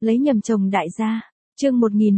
Lấy nhầm chồng đại gia. Chương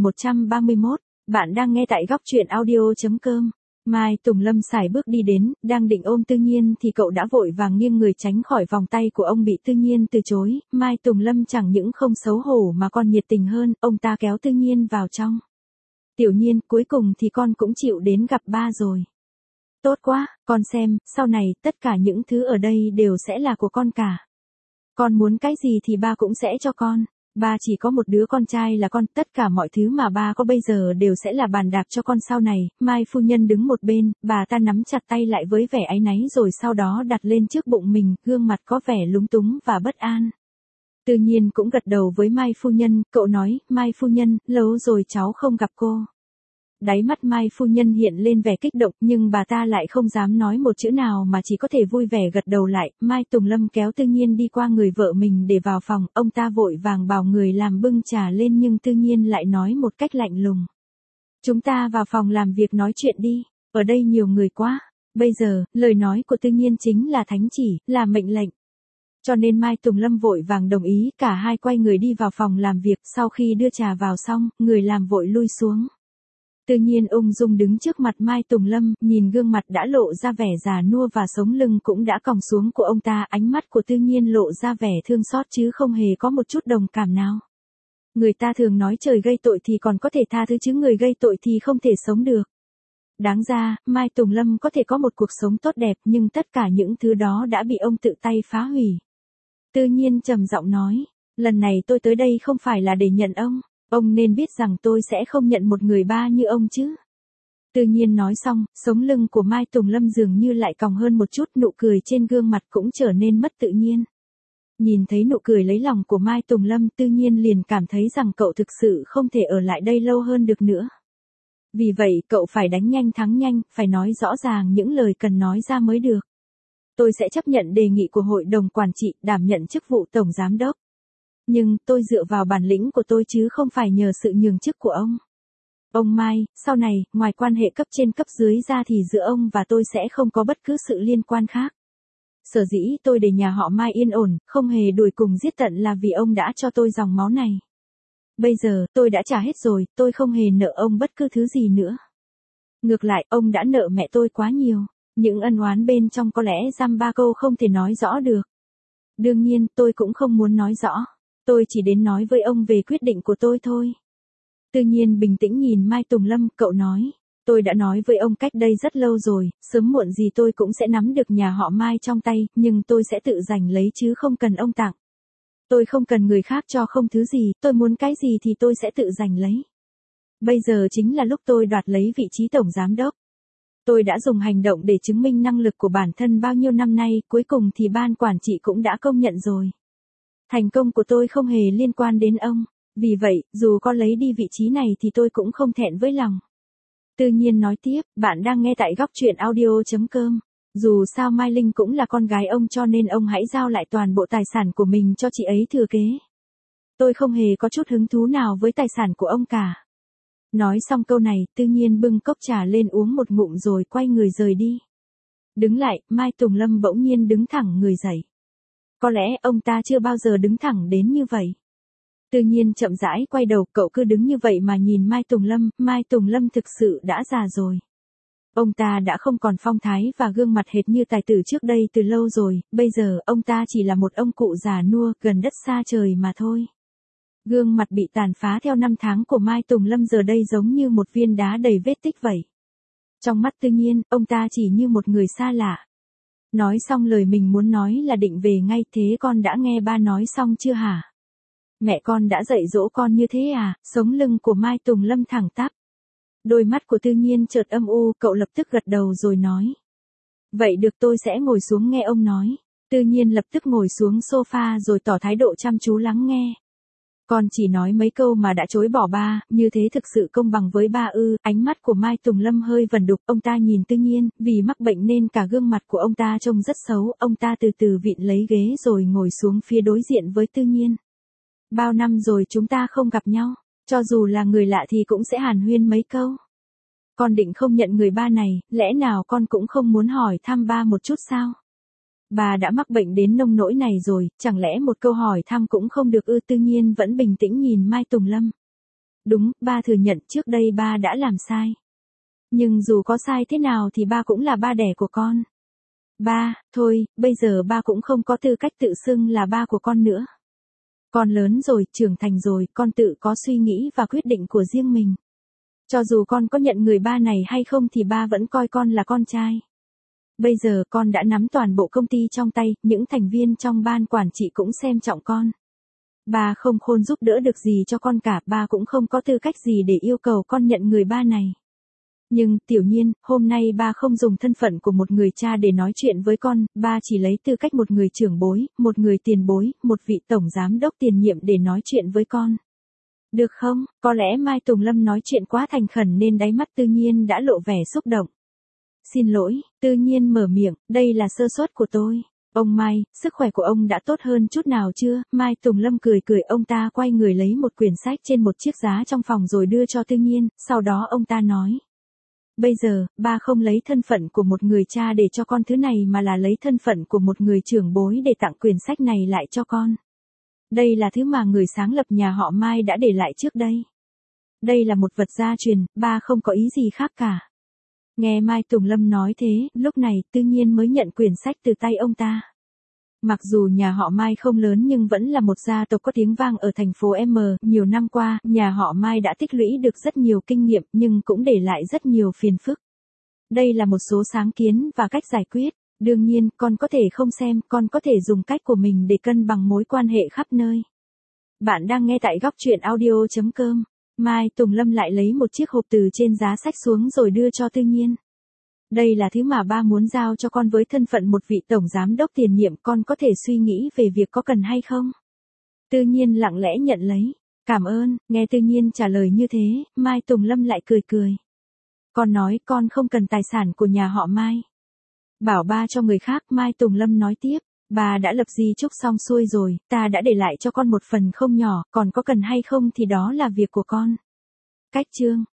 1131, bạn đang nghe tại góc truyện audio.com. Mai Tùng Lâm sải bước đi đến, đang định ôm Tư Nhiên thì cậu đã vội vàng nghiêng người tránh khỏi vòng tay của ông bị Tư Nhiên từ chối. Mai Tùng Lâm chẳng những không xấu hổ mà còn nhiệt tình hơn, ông ta kéo Tư Nhiên vào trong. Tiểu Nhiên, cuối cùng thì con cũng chịu đến gặp ba rồi. Tốt quá, con xem, sau này tất cả những thứ ở đây đều sẽ là của con cả. Con muốn cái gì thì ba cũng sẽ cho con. Ba chỉ có một đứa con trai là con, tất cả mọi thứ mà ba có bây giờ đều sẽ là bàn đạp cho con sau này. Mai phu nhân đứng một bên, bà ta nắm chặt tay lại với vẻ áy náy rồi sau đó đặt lên trước bụng mình, gương mặt có vẻ lúng túng và bất an. Tự nhiên cũng gật đầu với Mai phu nhân, cậu nói, Mai phu nhân, lâu rồi cháu không gặp cô. Đáy mắt Mai phu nhân hiện lên vẻ kích động, nhưng bà ta lại không dám nói một chữ nào mà chỉ có thể vui vẻ gật đầu lại. Mai Tùng Lâm kéo Tư Nhiên đi qua người vợ mình để vào phòng, ông ta vội vàng bảo người làm bưng trà lên nhưng Tư Nhiên lại nói một cách lạnh lùng. Chúng ta vào phòng làm việc nói chuyện đi, ở đây nhiều người quá. Bây giờ, lời nói của Tư Nhiên chính là thánh chỉ, là mệnh lệnh. Cho nên Mai Tùng Lâm vội vàng đồng ý, cả hai quay người đi vào phòng làm việc. Sau khi đưa trà vào xong, người làm vội lui xuống. Tự nhiên ung dung đứng trước mặt Mai Tùng Lâm, nhìn gương mặt đã lộ ra vẻ già nua và sống lưng cũng đã còng xuống của ông ta, ánh mắt của Tự nhiên lộ ra vẻ thương xót chứ không hề có một chút đồng cảm nào. Người ta thường nói trời gây tội thì còn có thể tha thứ chứ người gây tội thì không thể sống được. Đáng ra, Mai Tùng Lâm có thể có một cuộc sống tốt đẹp nhưng tất cả những thứ đó đã bị ông tự tay phá hủy. Tự nhiên trầm giọng nói, lần này tôi tới đây không phải là để nhận ông nên biết rằng tôi sẽ không nhận một người ba như ông chứ. Tự nhiên nói xong, sống lưng của Mai Tùng Lâm dường như lại còng hơn một chút, nụ cười trên gương mặt cũng trở nên mất tự nhiên. Nhìn thấy nụ cười lấy lòng của Mai Tùng Lâm, Tự nhiên liền cảm thấy rằng cậu thực sự không thể ở lại đây lâu hơn được nữa. Vì vậy, cậu phải đánh nhanh thắng nhanh, phải nói rõ ràng những lời cần nói ra mới được. Tôi sẽ chấp nhận đề nghị của hội đồng quản trị, đảm nhận chức vụ tổng giám đốc. Nhưng, tôi dựa vào bản lĩnh của tôi chứ không phải nhờ sự nhường chức của ông. Ông Mai, sau này, ngoài quan hệ cấp trên cấp dưới ra thì giữa ông và tôi sẽ không có bất cứ sự liên quan khác. Sở dĩ tôi để nhà họ Mai yên ổn, không hề đuổi cùng giết tận là vì ông đã cho tôi dòng máu này. Bây giờ, tôi đã trả hết rồi, tôi không hề nợ ông bất cứ thứ gì nữa. Ngược lại, ông đã nợ mẹ tôi quá nhiều. Những ân oán bên trong có lẽ dăm ba câu không thể nói rõ được. Đương nhiên, tôi cũng không muốn nói rõ. Tôi chỉ đến nói với ông về quyết định của tôi thôi. Tự nhiên bình tĩnh nhìn Mai Tùng Lâm, cậu nói. Tôi đã nói với ông cách đây rất lâu rồi, sớm muộn gì tôi cũng sẽ nắm được nhà họ Mai trong tay, nhưng tôi sẽ tự giành lấy chứ không cần ông tặng. Tôi không cần người khác cho không thứ gì, tôi muốn cái gì thì tôi sẽ tự giành lấy. Bây giờ chính là lúc tôi đoạt lấy vị trí tổng giám đốc. Tôi đã dùng hành động để chứng minh năng lực của bản thân bao nhiêu năm nay, cuối cùng thì ban quản trị cũng đã công nhận rồi. Thành công của tôi không hề liên quan đến ông, vì vậy, dù có lấy đi vị trí này thì tôi cũng không thẹn với lòng. Tự nhiên nói tiếp, bạn đang nghe tại góc truyện audio.com. Dù sao Mai Linh cũng là con gái ông cho nên ông hãy giao lại toàn bộ tài sản của mình cho chị ấy thừa kế. Tôi không hề có chút hứng thú nào với tài sản của ông cả. Nói xong câu này, Tự nhiên bưng cốc trà lên uống một ngụm rồi quay người rời đi. Đứng lại, Mai Tùng Lâm bỗng nhiên đứng thẳng người dậy. Có lẽ ông ta chưa bao giờ đứng thẳng đến như vậy. Tự nhiên chậm rãi quay đầu, cậu cứ đứng như vậy mà nhìn Mai Tùng Lâm thực sự đã già rồi. Ông ta đã không còn phong thái và gương mặt hệt như tài tử trước đây từ lâu rồi, bây giờ ông ta chỉ là một ông cụ già nua gần đất xa trời mà thôi. Gương mặt bị tàn phá theo năm tháng của Mai Tùng Lâm giờ đây giống như một viên đá đầy vết tích vậy. Trong mắt Tự nhiên, ông ta chỉ như một người xa lạ. Nói xong lời mình muốn nói là định về ngay, thế con đã nghe ba nói xong chưa hả? Mẹ con đã dạy dỗ con như thế à? Sống lưng của Mai Tùng Lâm thẳng tắp. Đôi mắt của Tự nhiên chợt âm u, cậu lập tức gật đầu rồi nói. Vậy được, tôi sẽ ngồi xuống nghe ông nói. Tự nhiên lập tức ngồi xuống sofa rồi tỏ thái độ chăm chú lắng nghe. Con chỉ nói mấy câu mà đã chối bỏ ba, như thế thực sự công bằng với ba ư? Ánh mắt của Mai Tùng Lâm hơi vẩn đục, ông ta nhìn Tự nhiên, vì mắc bệnh nên cả gương mặt của ông ta trông rất xấu, ông ta từ từ vịn lấy ghế rồi ngồi xuống phía đối diện với Tự nhiên. Bao năm rồi chúng ta không gặp nhau, cho dù là người lạ thì cũng sẽ hàn huyên mấy câu. Con định không nhận người ba này, lẽ nào con cũng không muốn hỏi thăm ba một chút sao? Bà đã mắc bệnh đến nông nỗi này rồi, chẳng lẽ một câu hỏi thăm cũng không được ư? Tư Nhiên vẫn bình tĩnh nhìn Mai Tùng Lâm. Đúng, ba thừa nhận trước đây ba đã làm sai. Nhưng dù có sai thế nào thì ba cũng là ba đẻ của con. Ba, thôi, bây giờ ba cũng không có tư cách tự xưng là ba của con nữa. Con lớn rồi, trưởng thành rồi, con tự có suy nghĩ và quyết định của riêng mình. Cho dù con có nhận người ba này hay không thì ba vẫn coi con là con trai. Bây giờ con đã nắm toàn bộ công ty trong tay, những thành viên trong ban quản trị cũng xem trọng con. Ba không khôn giúp đỡ được gì cho con cả, ba cũng không có tư cách gì để yêu cầu con nhận người ba này. Nhưng, Tiểu Nhiên, hôm nay ba không dùng thân phận của một người cha để nói chuyện với con, ba chỉ lấy tư cách một người trưởng bối, một người tiền bối, một vị tổng giám đốc tiền nhiệm để nói chuyện với con. Được không? Có lẽ Mai Tùng Lâm nói chuyện quá thành khẩn nên đáy mắt Tư Nhiên đã lộ vẻ xúc động. Xin lỗi, Tư Nhiên mở miệng, đây là sơ suất của tôi. Ông Mai, sức khỏe của ông đã tốt hơn chút nào chưa? Mai Tùng Lâm cười cười, ông ta quay người lấy một quyển sách trên một chiếc giá trong phòng rồi đưa cho Tư Nhiên, sau đó ông ta nói. Bây giờ, ba không lấy thân phận của một người cha để cho con thứ này mà là lấy thân phận của một người trưởng bối để tặng quyển sách này lại cho con. Đây là thứ mà người sáng lập nhà họ Mai đã để lại trước đây. Đây là một vật gia truyền, ba không có ý gì khác cả. Nghe Mai Tùng Lâm nói thế, lúc này Tư Nhiên mới nhận quyển sách từ tay ông ta. Mặc dù nhà họ Mai không lớn nhưng vẫn là một gia tộc có tiếng vang ở thành phố M, nhiều năm qua, nhà họ Mai đã tích lũy được rất nhiều kinh nghiệm nhưng cũng để lại rất nhiều phiền phức. Đây là một số sáng kiến và cách giải quyết. Đương nhiên, con có thể không xem, con có thể dùng cách của mình để cân bằng mối quan hệ khắp nơi. Bạn đang nghe tại góc truyện audio.com. Mai Tùng Lâm lại lấy một chiếc hộp từ trên giá sách xuống rồi đưa cho Tư Nhiên. Đây là thứ mà ba muốn giao cho con với thân phận một vị tổng giám đốc tiền nhiệm, con có thể suy nghĩ về việc có cần hay không. Tư Nhiên lặng lẽ nhận lấy. Cảm ơn, nghe Tư Nhiên trả lời như thế, Mai Tùng Lâm lại cười cười. Con nói con không cần tài sản của nhà họ Mai. Bảo ba cho người khác, Mai Tùng Lâm nói tiếp. Bà đã lập di chúc xong xuôi rồi, ta đã để lại cho con một phần không nhỏ, còn có cần hay không thì đó là việc của con. Cách chương